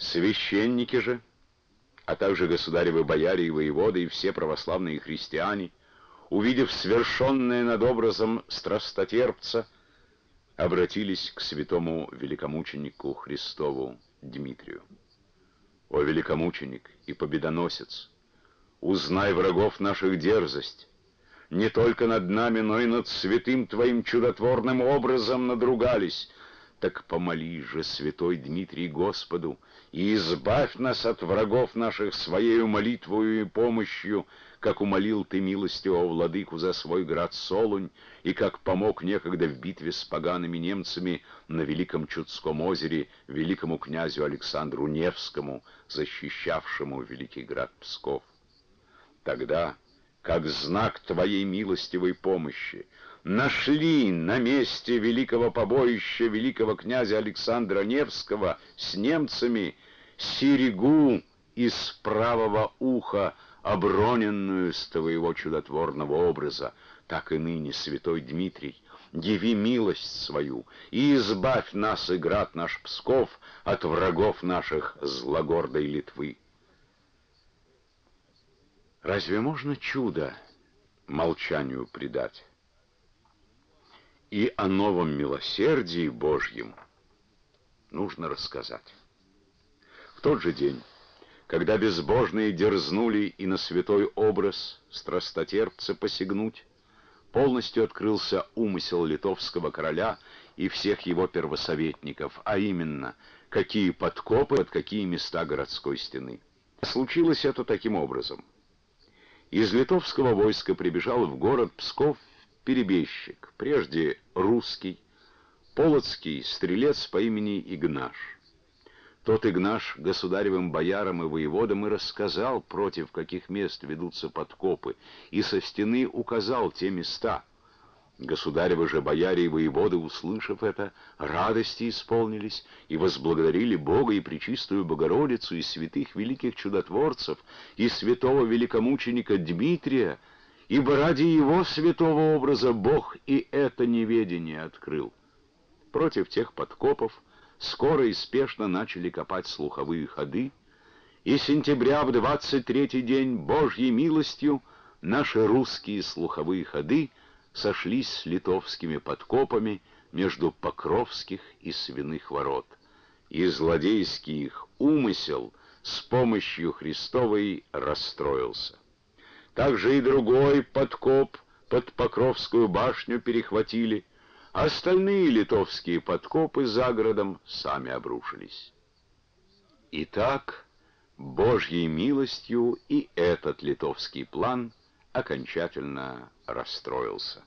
Священники же, а также государевы бояре и воеводы и все православные христиане, увидев свершенное над образом страстотерпца, обратились к святому великомученику Христову Дмитрию. «О великомученик и победоносец, узнай врагов наших дерзость, не только над нами, но и над святым Твоим чудотворным образом надругались. Так помоли же, святой Дмитрий, Господу, и избавь нас от врагов наших Своею молитвою и помощью, как умолил Ты милостивого владыку за свой град Солунь, и как помог некогда в битве с погаными немцами на Великом Чудском озере великому князю Александру Невскому, защищавшему великий град Псков. Тогда, как знак Твоей милостивой помощи, нашли на месте великого побоища великого князя Александра Невского с немцами серьгу из правого уха, оброненную с Твоего чудотворного образа, так и ныне, святой Дмитрий, яви милость свою и избавь нас и град наш Псков от врагов наших злогордой Литвы. Разве можно чудо молчанию предать? И о новом милосердии Божьем нужно рассказать. В тот же день, когда безбожные дерзнули и на святой образ страстотерпца посягнуть, полностью открылся умысел литовского короля и всех его первосоветников, а именно, какие подкопы, под какие места городской стены. Случилось это таким образом. Из литовского войска прибежал в город Псков перебежчик, прежде русский, полоцкий стрелец по имени Игнаш. Тот Игнаш государевым боярам и воеводам и рассказал, против каких мест ведутся подкопы, и со стены указал те места. Государевы же бояре и воеводы, услышав это, радости исполнились и возблагодарили Бога и Пречистую Богородицу, и святых великих чудотворцев, и святого великомученика Дмитрия, ибо ради его святого образа Бог и это неведение открыл. Против тех подкопов скоро и спешно начали копать слуховые ходы, и сентября в 23-й день Божьей милостью наши русские слуховые ходы сошлись с литовскими подкопами между Покровских и Свиных ворот, и злодейский их умысел с помощью Христовой расстроился. Также и другой подкоп под Покровскую башню перехватили, а остальные литовские подкопы за городом сами обрушились. Итак, Божьей милостью и этот литовский план окончательно расстроился.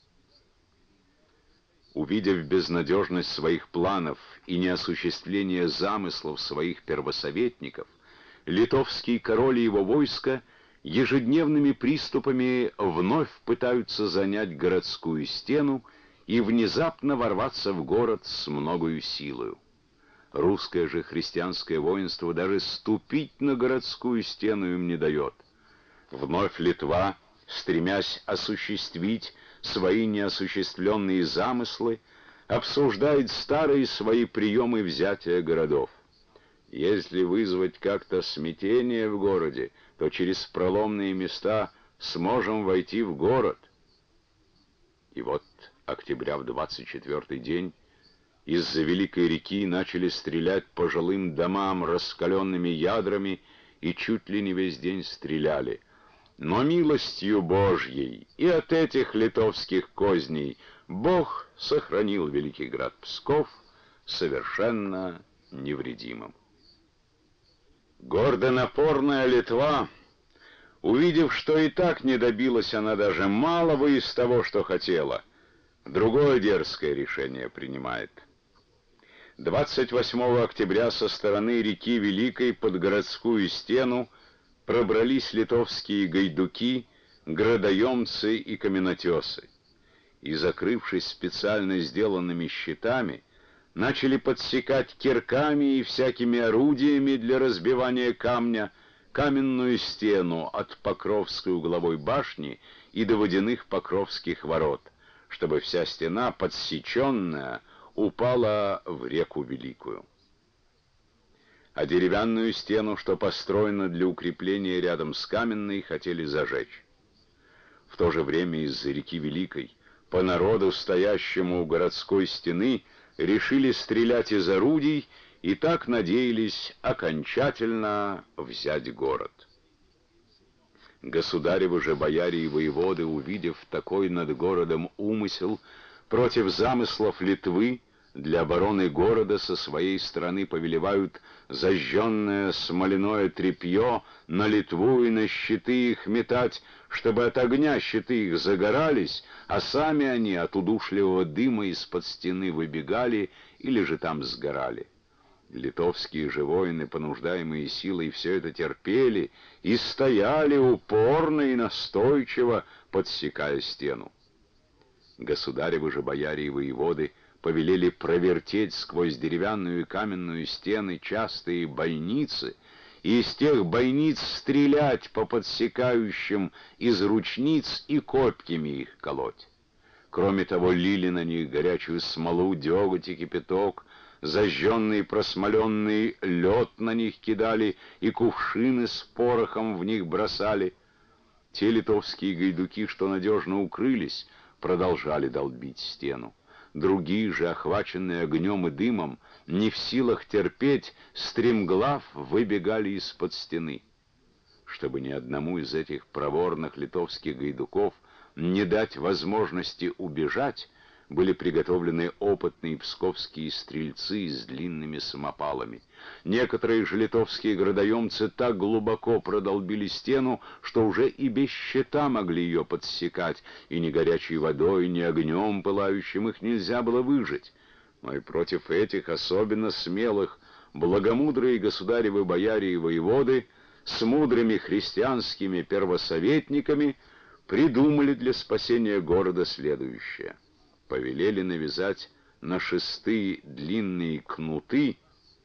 Увидев безнадежность своих планов и неосуществление замыслов своих первосоветников, литовский король и его войско ежедневными приступами вновь пытаются занять городскую стену и внезапно ворваться в город с многою силою. Русское же христианское воинство даже ступить на городскую стену им не дает. Вновь Литва, стремясь осуществить свои неосуществленные замыслы, обсуждает старые свои приемы взятия городов. Если вызвать как-то смятение в городе, то через проломные места сможем войти в город. И вот октября в 24-й день из-за великой реки начали стрелять по жилым домам раскаленными ядрами и чуть ли не весь день стреляли. Но милостью Божьей и от этих литовских козней Бог сохранил великий град Псков совершенно невредимым. Гордо-напорная Литва, увидев, что и так не добилась она даже малого из того, что хотела, другое дерзкое решение принимает. 28 октября со стороны реки Великой под городскую стену пробрались литовские гайдуки, градоемцы и каменотесы, и, закрывшись специально сделанными щитами, начали подсекать кирками и всякими орудиями для разбивания камня каменную стену от Покровской угловой башни и до водяных Покровских ворот, чтобы вся стена, подсеченная, упала в реку Великую. а деревянную стену, что построена для укрепления рядом с каменной, хотели зажечь. В то же время из-за реки Великой по народу, стоящему у городской стены, решили стрелять из орудий и так надеялись окончательно взять город. Государевы же бояре и воеводы, увидев такой над городом умысел против замыслов Литвы, для обороны города со своей стороны повелевают зажженное смоляное тряпье на Литву и на щиты их метать, чтобы от огня щиты их загорались, а сами они от удушливого дыма из-под стены выбегали или же там сгорали. Литовские же воины, понуждаемые силой, все это терпели и стояли упорно и настойчиво, подсекая стену. Государевы же бояре и воеводы повелели провертеть сквозь деревянную и каменную стены частые бойницы, и из тех бойниц стрелять по подсекающим из ручниц и копьями их колоть. Кроме того, лили на них горячую смолу, деготь и кипяток, зажженный и просмоленный лед на них кидали, и кувшины с порохом в них бросали. Те литовские гайдуки, что надежно укрылись, продолжали долбить стену. Другие же, охваченные огнем и дымом, не в силах терпеть, стремглав выбегали из-под стены. Чтобы ни одному из этих проворных литовских гайдуков не дать возможности убежать, были приготовлены опытные псковские стрельцы с длинными самопалами. Некоторые же литовские градоемцы так глубоко продолбили стену, что уже и без щита могли ее подсекать, и ни горячей водой, ни огнем пылающим их нельзя было выжечь. Но и против этих особенно смелых благомудрые государевы бояре и воеводы с мудрыми христианскими первосоветниками придумали для спасения города следующее. Повелели навязать на шесты длинные кнуты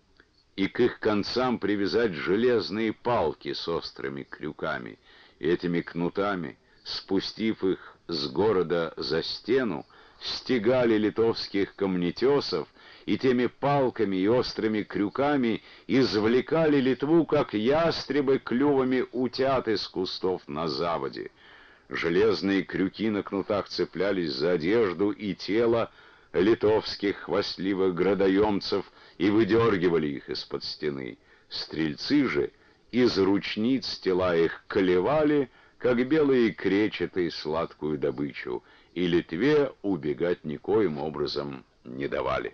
и к их концам привязать железные палки с острыми крюками. И этими кнутами, спустив их с города за стену, стегали литовских камнетесов и теми палками и острыми крюками извлекали Литву, как ястребы клювами утят из кустов на заводе. Железные крюки на кнутах цеплялись за одежду и тело литовских хвастливых градоемцев и выдергивали их из-под стены. Стрельцы же из ручниц тела их колевали, как белые кречеты, сладкую добычу, и Литве убегать никоим образом не давали.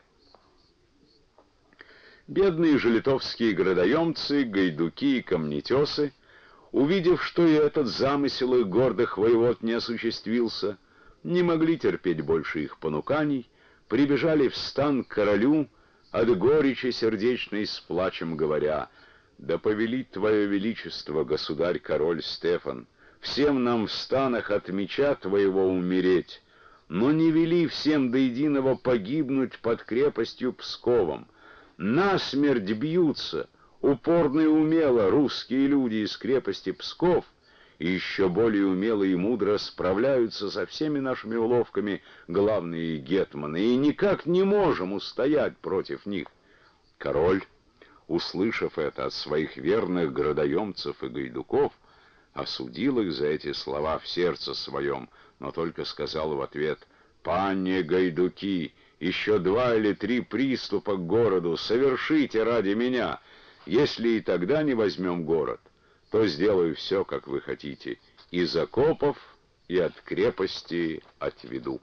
Бедные же литовские градоемцы, гайдуки и камнетесы, увидев, что и этот замысел их гордых воевод не осуществился, не могли терпеть больше их понуканий, прибежали в стан к королю, от горечи сердечной с плачем говоря: «Да повелит Твое Величество, государь-король Стефан, всем нам в станах от меча Твоего умереть, но не вели всем до единого погибнуть под крепостью Псковом. Насмерть бьются упорно и умело русские люди из крепости Псков, и еще более умело и мудро справляются со всеми нашими уловками главные гетманы, и никак не можем устоять против них». Король, услышав это от своих верных градоемцев и гайдуков, осудил их за эти слова в сердце своем, но только сказал в ответ: «Пане гайдуки, еще 2 или 3 приступа к городу совершите ради меня. Если и тогда не возьмем город, то сделаю все, как вы хотите, из окопов и от крепости отведу».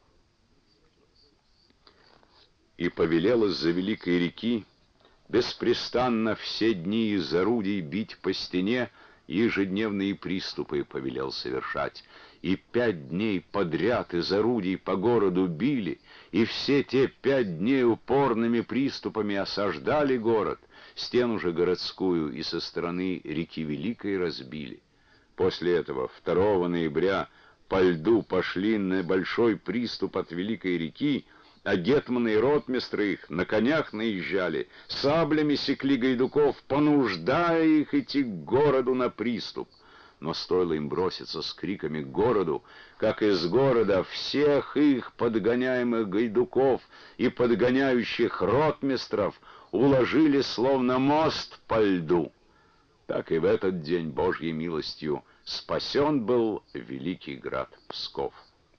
И повелел из-за великой реки беспрестанно все дни из орудий бить по стене, ежедневные приступы повелел совершать. И 5 дней подряд из орудий по городу били, и все те 5 дней упорными приступами осаждали город, стену же городскую и со стороны реки Великой разбили. После этого 2 ноября по льду пошли на большой приступ от Великой реки, а гетманы и ротмистры их на конях наезжали, саблями секли гайдуков, понуждая их идти к городу на приступ. Но стоило им броситься с криками к городу, как из города всех их подгоняемых гайдуков и подгоняющих ротмистров уложили словно мост по льду. Так и в этот день Божьей милостью спасен был великий град Псков.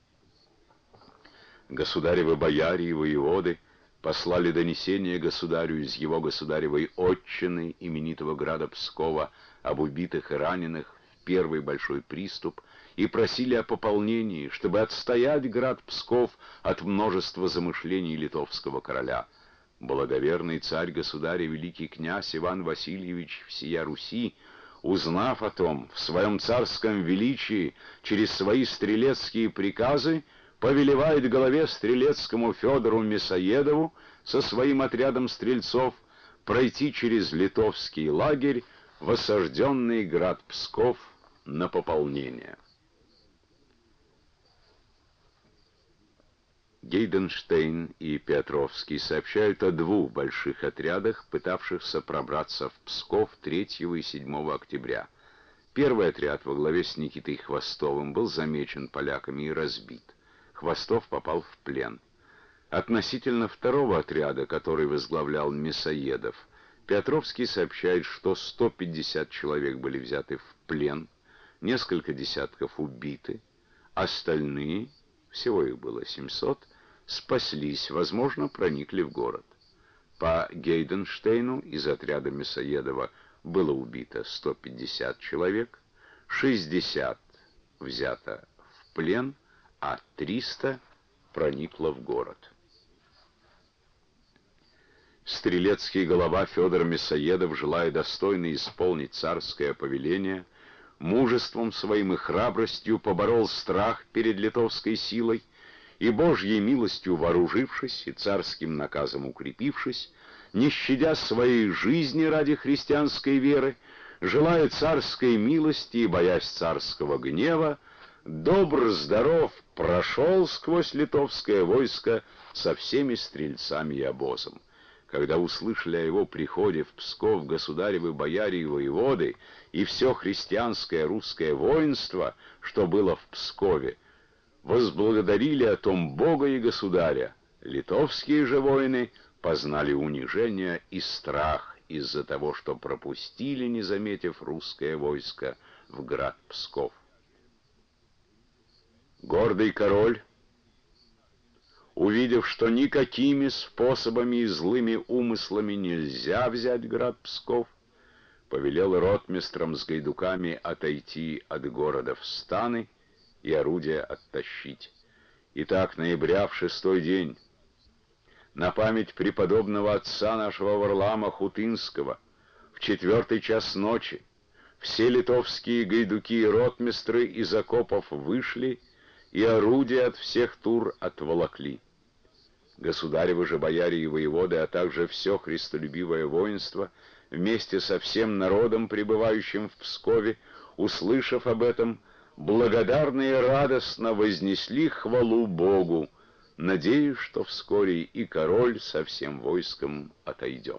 Государевы бояре и воеводы послали донесение государю из его государевой отчины именитого града Пскова об убитых и раненых в первый большой приступ и просили о пополнении, чтобы отстоять град Псков от множества замышлений литовского короля. Благоверный царь-государь и великий князь Иван Васильевич всея Руси, узнав о том, в своем царском величии через свои стрелецкие приказы повелевает главе стрелецкому Федору Мясоедову со своим отрядом стрельцов пройти через литовский лагерь в осажденный град Псков на пополнение. Гейденштейн и Петровский сообщают о двух больших отрядах, пытавшихся пробраться в Псков 3 и 7 октября. Первый отряд во главе с Никитой Хвостовым был замечен поляками и разбит. Хвостов попал в плен. Относительно второго отряда, который возглавлял Мясоедов, Петровский сообщает, что 150 человек были взяты в плен, несколько десятков убиты, остальные, всего их было 700, спаслись, возможно, проникли в город. По Гейденштейну из отряда Мясоедова было убито 150 человек, 60 взято в плен, а 300 проникло в город. Стрелецкий голова Федор Мясоедов, желая достойно исполнить царское повеление, мужеством своим и храбростью поборол страх перед литовской силой, и Божьей милостью вооружившись и царским наказом укрепившись, не щадя своей жизни ради христианской веры, желая царской милости и боясь царского гнева, добр-здоров прошел сквозь литовское войско со всеми стрельцами и обозом. Когда услышали о его приходе в Псков государевы бояре и воеводы и все христианское русское воинство, что было в Пскове, возблагодарили о том Бога и государя. Литовские же воины познали унижение и страх из-за того, что пропустили, не заметив русское войско, в град Псков. Гордый король, увидев, что никакими способами и злыми умыслами нельзя взять град Псков, повелел ротмистрам с гайдуками отойти от города в станы и орудия оттащить. Итак, ноября в 6-й день, на память преподобного отца нашего Варлаама Хутынского, в 4-й час ночи, все литовские гайдуки и ротмистры из окопов вышли и орудия от всех тур отволокли. Государевы же бояре и воеводы, а также все христолюбивое воинство, вместе со всем народом, пребывающим в Пскове, услышав об этом, благодарно и радостно вознесли хвалу Богу, надеясь, что вскоре и король со всем войском отойдет.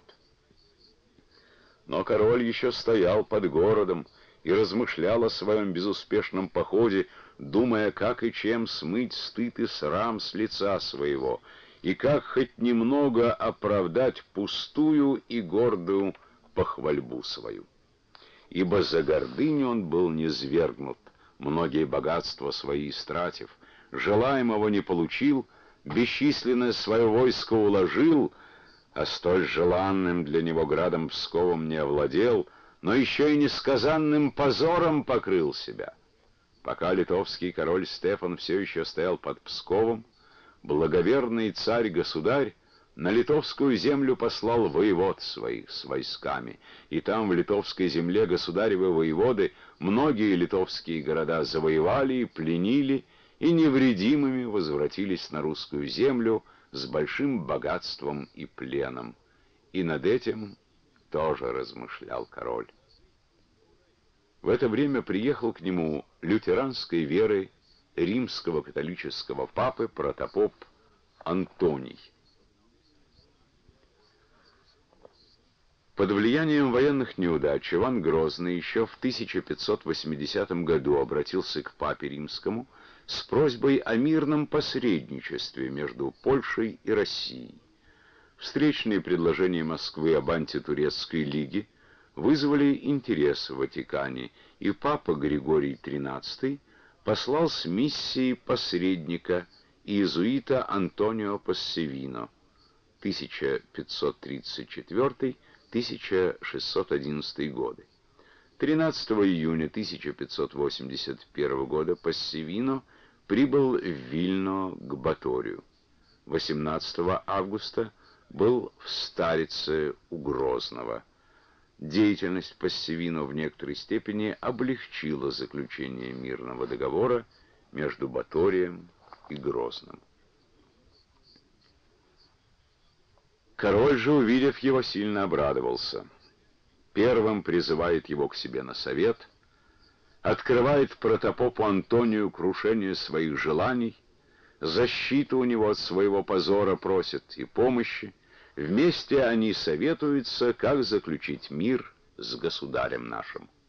Но король еще стоял под городом и размышлял о своем безуспешном походе, думая, как и чем смыть стыд и срам с лица своего, и как хоть немного оправдать пустую и гордую похвальбу свою. Ибо за гордыню он был низвергнут, многие богатства свои истратив, желаемого не получил, бесчисленное свое войско уложил, а столь желанным для него градом Псковом не овладел, но еще и несказанным позором покрыл себя. Пока литовский король Стефан все еще стоял под Псковом, благоверный царь-государь на литовскую землю послал воевод своих с войсками, и там, в литовской земле, государевы воеводы многие литовские города завоевали и пленили, и невредимыми возвратились на русскую землю с большим богатством и пленом. И над этим тоже размышлял король. В это время приехал к нему лютеранской веры римского католического папы протопоп Антоний. Под влиянием военных неудач Иван Грозный еще в 1580 году обратился к папе римскому с просьбой о мирном посредничестве между Польшей и Россией. В Встречные предложения Москвы об антитурецкой лиге вызвали интерес в Ватикане, и папа Григорий XIII послал с миссией посредника иезуита Антонио Пассевино 1534-1611 годы. 13 июня 1581 года Пассевино прибыл в Вильно к Баторию. 18 августа был в Старице у Грозного. Деятельность Пассевино в некоторой степени облегчила заключение мирного договора между Баторием и Грозным. Король же, увидев его, сильно обрадовался. Первым призывает его к себе на совет, открывает протопопу Антонию крушение своих желаний, защиту у него от своего позора просит и помощи. Вместе они советуются, как заключить мир с государем нашим.